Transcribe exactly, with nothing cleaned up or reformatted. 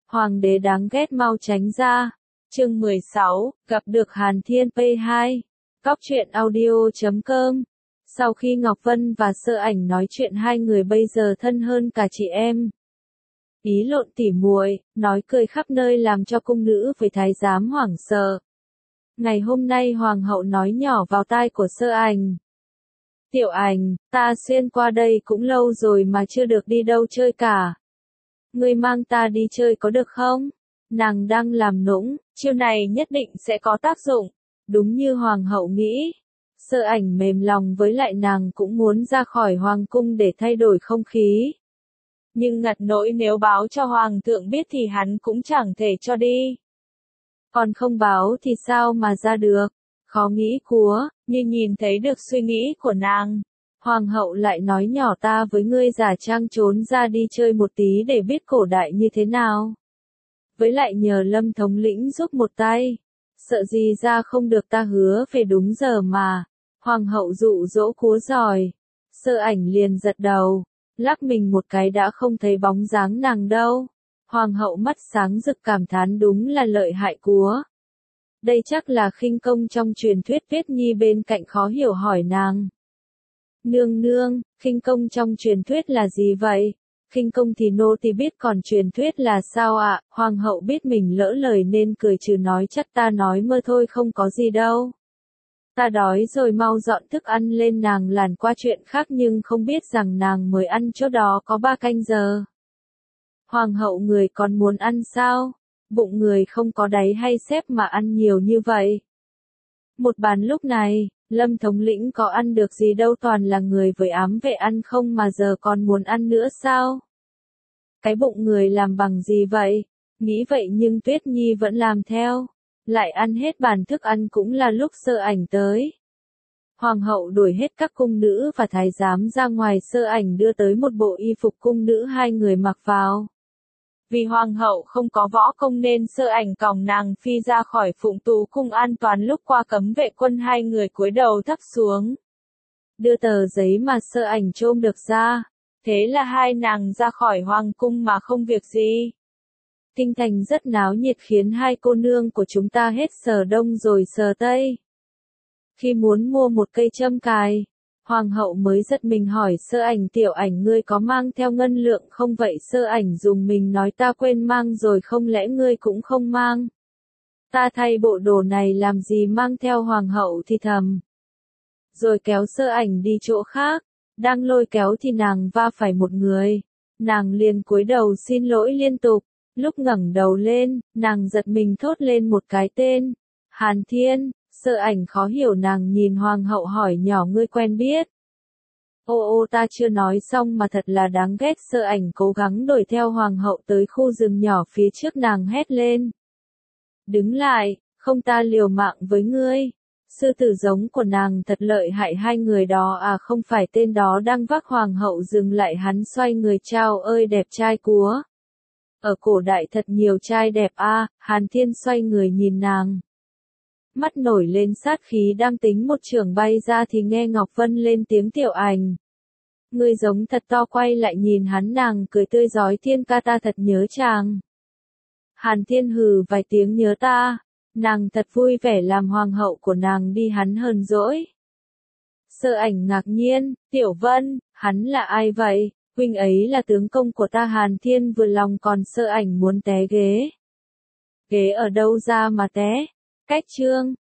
Hoàng đế đáng ghét mau tránh ra. Chương mười sáu, gặp được Hàn Thiên P hai. Cóc truyện audio chấm com. Sau khi Ngọc Vân và Sơ Ảnh nói chuyện hai người bây giờ thân hơn cả chị em. Ý lộn tỉ muội, nói cười khắp nơi làm cho cung nữ với thái giám hoảng sợ. Ngày hôm nay hoàng hậu nói nhỏ vào tai của Sơ Ảnh. Tiểu Ảnh, ta xuyên qua đây cũng lâu rồi mà chưa được đi đâu chơi cả. Ngươi mang ta đi chơi có được không? Nàng đang làm nũng, chiêu này nhất định sẽ có tác dụng. Đúng như hoàng hậu nghĩ. Sơ Ảnh mềm lòng với lại nàng cũng muốn ra khỏi hoàng cung để thay đổi không khí. Nhưng ngặt nỗi nếu báo cho hoàng thượng biết thì hắn cũng chẳng thể cho đi. Còn không báo thì sao mà ra được? Khó nghĩ quá, như nhìn thấy được suy nghĩ của nàng. Hoàng hậu lại nói nhỏ ta với ngươi giả trang trốn ra đi chơi một tí để biết cổ đại như thế nào. Với lại nhờ Lâm thống lĩnh giúp một tay. Sợ gì ra không được ta hứa về đúng giờ mà. Hoàng hậu dụ dỗ cúa giỏi. Sơ Ảnh liền giật đầu. Lắc mình một cái đã không thấy bóng dáng nàng đâu. Hoàng hậu mắt sáng rực cảm thán đúng là lợi hại cúa. Đây chắc là khinh công trong truyền thuyết. Tuyết Nhi bên cạnh khó hiểu hỏi nàng. Nương nương, khinh công trong truyền thuyết là gì vậy? Khinh công thì nô tỳ biết còn truyền thuyết là sao ạ? À? Hoàng hậu biết mình lỡ lời nên cười trừ nói chắc ta nói mơ thôi không có gì đâu. Ta đói rồi mau dọn thức ăn lên. Nàng làn qua chuyện khác nhưng không biết rằng nàng mới ăn chỗ đó có ba canh giờ. Hoàng hậu người còn muốn ăn sao? Bụng người không có đáy hay xếp mà ăn nhiều như vậy? Một bàn lúc này, Lâm thống lĩnh có ăn được gì đâu toàn là người với ám vệ ăn không mà giờ còn muốn ăn nữa sao? Cái bụng người làm bằng gì vậy? Nghĩ vậy nhưng Tuyết Nhi vẫn làm theo. Lại ăn hết bàn thức ăn cũng là lúc Sơ Ảnh tới. Hoàng hậu đuổi hết các cung nữ và thái giám ra ngoài. Sơ Ảnh đưa tới một bộ y phục cung nữ hai người mặc vào. Vì hoàng hậu không có võ công nên Sơ Ảnh còng nàng phi ra khỏi Phụng Tú cung an toàn. Lúc qua cấm vệ quân hai người cúi đầu thấp xuống. Đưa tờ giấy mà Sơ Ảnh trôm được ra. Thế là hai nàng ra khỏi hoàng cung mà không việc gì. Kinh thành rất náo nhiệt khiến hai cô nương của chúng ta hết sờ đông rồi sờ tây. Khi muốn mua một cây châm cài, hoàng hậu mới giật mình hỏi Sơ Ảnh tiểu ảnh ngươi có mang theo ngân lượng không vậy? Sơ Ảnh dùng mình nói ta quên mang rồi không lẽ ngươi cũng không mang? Ta thay bộ đồ này làm gì mang theo? Hoàng hậu thì thầm. Rồi kéo Sơ Ảnh đi chỗ khác, đang lôi kéo thì nàng va phải một người. Nàng liền cúi đầu xin lỗi liên tục. Lúc ngẩng đầu lên, nàng giật mình thốt lên một cái tên. Hàn Thiên. Sơ Ảnh khó hiểu nàng nhìn hoàng hậu hỏi nhỏ ngươi quen biết. Ô ô ta chưa nói xong mà thật là đáng ghét. Sơ Ảnh cố gắng đuổi theo hoàng hậu tới khu rừng nhỏ phía trước. Nàng hét lên. Đứng lại, không ta liều mạng với ngươi. Sư tử giống của nàng thật lợi hại. Hai người đó à không phải tên đó đang vác hoàng hậu dừng lại hắn xoay người chào ơi đẹp trai cúa. Ở cổ đại thật nhiều trai đẹp a. À, Hàn Thiên xoay người nhìn nàng. Mắt nổi lên sát khí đang tính một chưởng bay ra thì nghe Ngọc Vân lên tiếng tiểu ảnh. Ngươi giống thật to. Quay lại nhìn hắn nàng cười tươi rói Thiên ca ta thật nhớ chàng. Hàn Thiên hừ vài tiếng nhớ ta. Nàng thật vui vẻ làm hoàng hậu của nàng đi hắn hờn dỗi. Sơ Ảnh ngạc nhiên, Tiểu Vân, hắn là ai vậy? Huynh ấy là tướng công của ta. Hàn Thiên vừa lòng còn Sơ Ảnh muốn té ghế. Ghế ở đâu ra mà té? Cách chương.